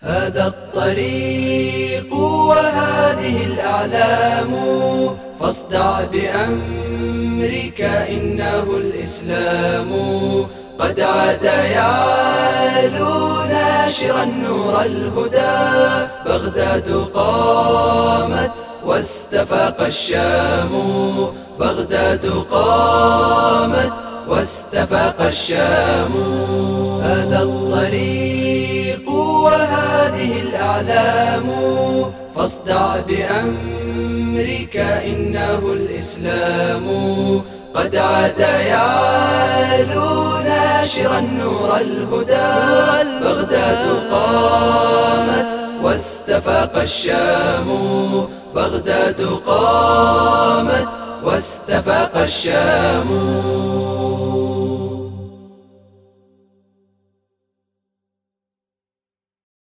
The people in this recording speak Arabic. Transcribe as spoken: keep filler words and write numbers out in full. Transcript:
هذا الطريق وهذه الأعلام، فاصدع بأمرك إنه الإسلام. قد عاد يعلو ناشرا نور الهدى، بغداد قامت واستفاق الشام. بغداد قامت واستفاق الشام. هذا الطريق وهذه الأعلام، فاصدع بأمرك إنه الإسلام. قد عاد يعلو ناشرا نور الهدى، بغداد قامت واستفاق الشام. بغداد قامت واستفاق الشام.